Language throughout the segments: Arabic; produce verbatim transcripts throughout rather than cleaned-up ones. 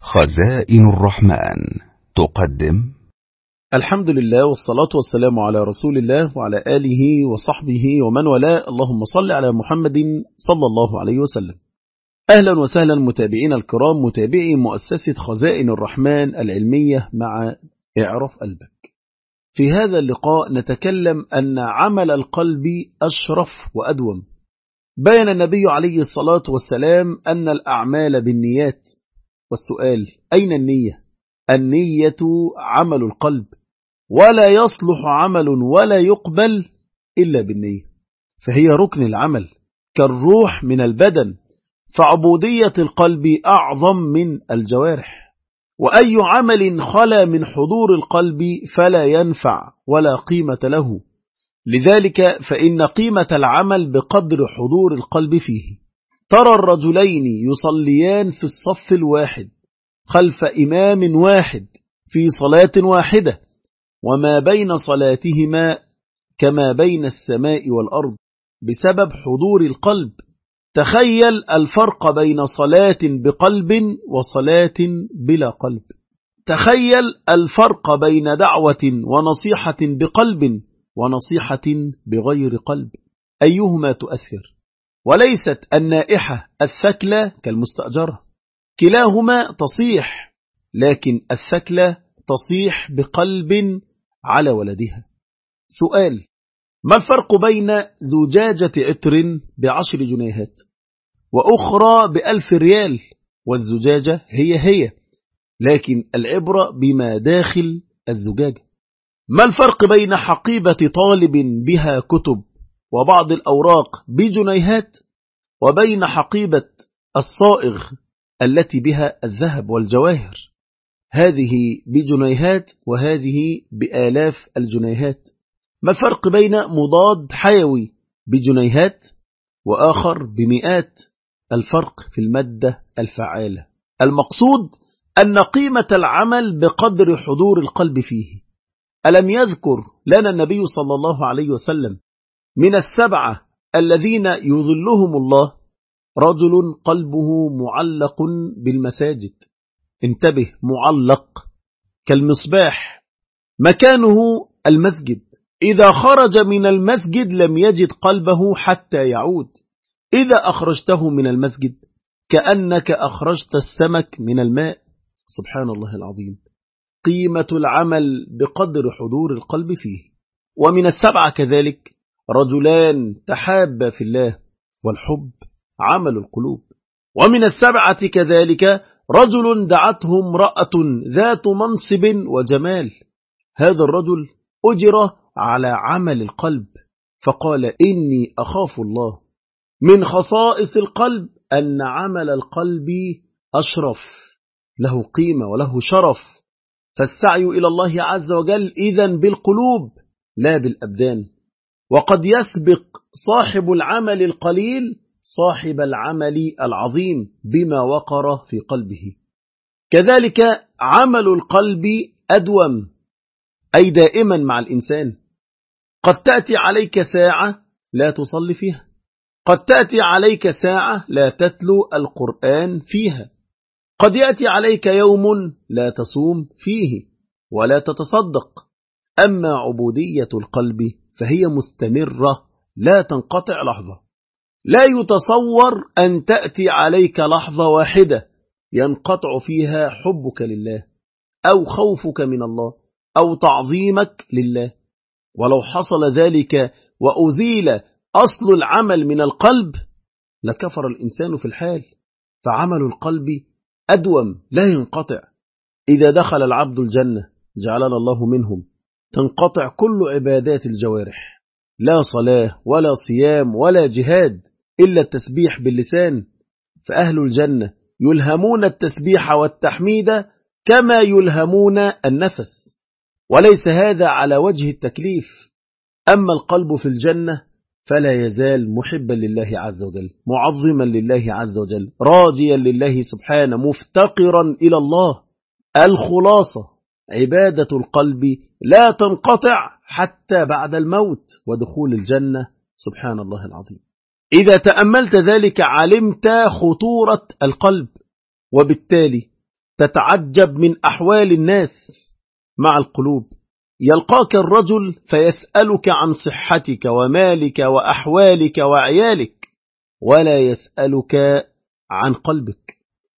خزائن الرحمن تقدم. الحمد لله والصلاة والسلام على رسول الله وعلى آله وصحبه ومن والاه. اللهم صل على محمد صلى الله عليه وسلم. أهلا وسهلا متابعين الكرام، متابعي مؤسسة خزائن الرحمن العلمية مع اعرف قلبك. في هذا اللقاء نتكلم أن عمل القلب أشرف وأدوم. بين النبي عليه الصلاة والسلام أن الأعمال بالنيات، والسؤال أين النية؟ النية عمل القلب، ولا يصلح عمل ولا يقبل إلا بالنية، فهي ركن العمل كالروح من البدن، فعبودية القلب أعظم من الجوارح، وأي عمل خلا من حضور القلب فلا ينفع ولا قيمة له. لذلك فإن قيمة العمل بقدر حضور القلب فيه. ترى الرجلين يصليان في الصف الواحد خلف إمام واحد في صلاة واحدة، وما بين صلاتهما كما بين السماء والأرض بسبب حضور القلب. تخيل الفرق بين صلاة بقلب وصلاة بلا قلب. تخيل الفرق بين دعوة ونصيحة بقلب ونصيحة بغير قلب، أيهما تؤثر؟ وليست النائحة الثكلة كالمستأجرة، كلاهما تصيح، لكن الثكلة تصيح بقلب على ولدها. سؤال: ما الفرق بين زجاجة عطر بعشر جنيهات وأخرى بألف ريال؟ والزجاجة هي هي، لكن العبرة بما داخل الزجاجة. ما الفرق بين حقيبة طالب بها كتب وبعض الأوراق بجنيهات وبين حقيبة الصائغ التي بها الذهب والجواهر؟ هذه بجنيهات وهذه بآلاف الجنيهات. ما الفرق بين مضاد حيوي بجنيهات وآخر بمئات؟ الفرق في المادة الفعالة. المقصود أن قيمة العمل بقدر حضور القلب فيه. ألم يذكر لنا النبي صلى الله عليه وسلم من السبعة الذين يظلهم الله رجل قلبه معلق بالمساجد؟ انتبه، معلق كالمصباح، مكانه المسجد. إذا خرج من المسجد لم يجد قلبه حتى يعود. إذا أخرجته من المسجد كأنك أخرجت السمك من الماء. سبحان الله العظيم. قيمة العمل بقدر حضور القلب فيه. ومن السبعة كذلك رجلان تحابا في الله، والحب عمل القلوب. ومن السبعة كذلك رجل دعته امرأة ذات منصب وجمال. هذا الرجل أجر على عمل القلب فقال: إني أخاف الله. من خصائص القلب أن عمل القلب أشرف، له قيمة وله شرف. فالسعي إلى الله عز وجل إذن بالقلوب لا بالأبدان. وقد يسبق صاحب العمل القليل صاحب العمل العظيم بما وقر في قلبه. كذلك عمل القلب أدوم، أي دائما مع الإنسان. قد تأتي عليك ساعة لا تصلي فيها، قد تأتي عليك ساعة لا تتلو القرآن فيها، قد يأتي عليك يوم لا تصوم فيه ولا تتصدق. أما عبودية القلب فهي مستمرة لا تنقطع لحظة. لا يتصور أن تأتي عليك لحظة واحدة ينقطع فيها حبك لله أو خوفك من الله أو تعظيمك لله. ولو حصل ذلك وأزيل أصل العمل من القلب لكفر الإنسان في الحال. فعمل القلب أدوم لا ينقطع. إذا دخل العبد الجنة جعلنا الله منهم تنقطع كل عبادات الجوارح، لا صلاة ولا صيام ولا جهاد إلا التسبيح باللسان. فأهل الجنة يلهمون التسبيح والتحميد كما يلهمون النفس، وليس هذا على وجه التكليف. أما القلب في الجنة فلا يزال محبا لله عز وجل، معظما لله عز وجل، راجيا لله سبحانه، مفتقرا إلى الله. الخلاصة: عبادة القلب لا تنقطع حتى بعد الموت ودخول الجنة. سبحان الله العظيم. إذا تأملت ذلك علمت خطورة القلب، وبالتالي تتعجب من أحوال الناس مع القلوب. يلقاك الرجل فيسألك عن صحتك ومالك وأحوالك وعيالك، ولا يسألك عن قلبك.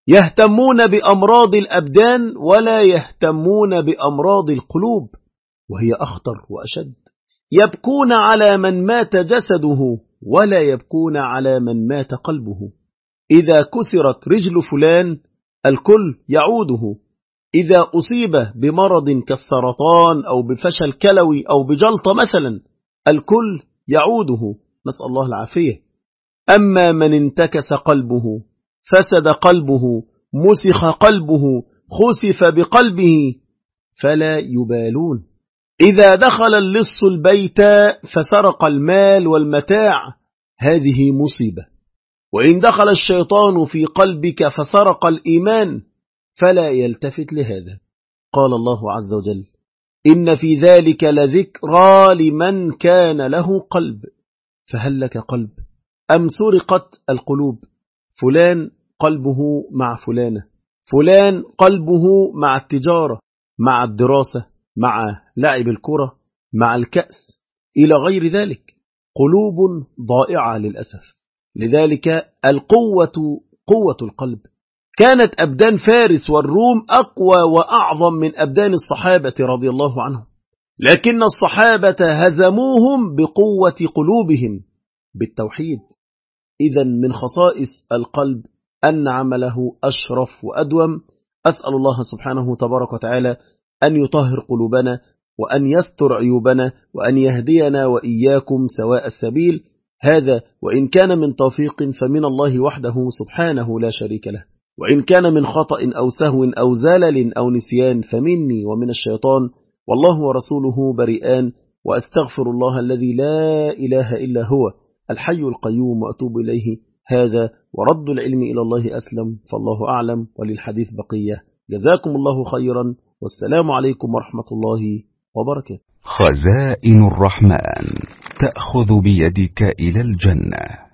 يهتمون بأمراض الأبدان ولا يهتمون بأمراض القلوب، وهي أخطر وأشد. يبكون على من مات جسده ولا يبكون على من مات قلبه. إذا كسرت رجل فلان الكل يعوده، إذا أصيب بمرض كالسرطان أو بفشل كلوي أو بجلطة مثلا الكل يعوده، نسأل الله العافية. أما من انتكس قلبه، فسد قلبه، مسخ قلبه، خسف بقلبه، فلا يبالون. إذا دخل اللص البيت فسرق المال والمتاع، هذه مصيبة. وإن دخل الشيطان في قلبك فسرق الإيمان، فلا يلتفت لهذا. قال الله عز وجل: إن في ذلك لذكرى لمن كان له قلب. فهل لك قلب أم سرقت القلوب؟ فلان قلبه مع فلانة، فلان قلبه مع التجارة، مع الدراسة، مع لعب الكرة، مع الكأس، إلى غير ذلك. قلوب ضائعة للأسف. لذلك القوة قوة القلب. كانت أبدان فارس والروم أقوى وأعظم من أبدان الصحابة رضي الله عنهم، لكن الصحابة هزموهم بقوة قلوبهم بالتوحيد. إذن من خصائص القلب أن عمله أشرف وأدوم. أسأل الله سبحانه تبارك وتعالى أن يطهر قلوبنا وأن يستر عيوبنا وأن يهدينا وإياكم سواء السبيل. هذا وإن كان من توفيق فمن الله وحده سبحانه لا شريك له، وإن كان من خطأ أو سهو أو زلل أو نسيان فمني ومن الشيطان، والله ورسوله بريئان. وأستغفر الله الذي لا إله إلا هو الحي القيوم وأتوب إليه. هذا ورد العلم إلى الله أسلم، فالله أعلم، وللحديث بقية. جزاكم الله خيرا، والسلام عليكم ورحمة الله وبركاته. خزائن الرحمن تأخذ بيدك إلى الجنة.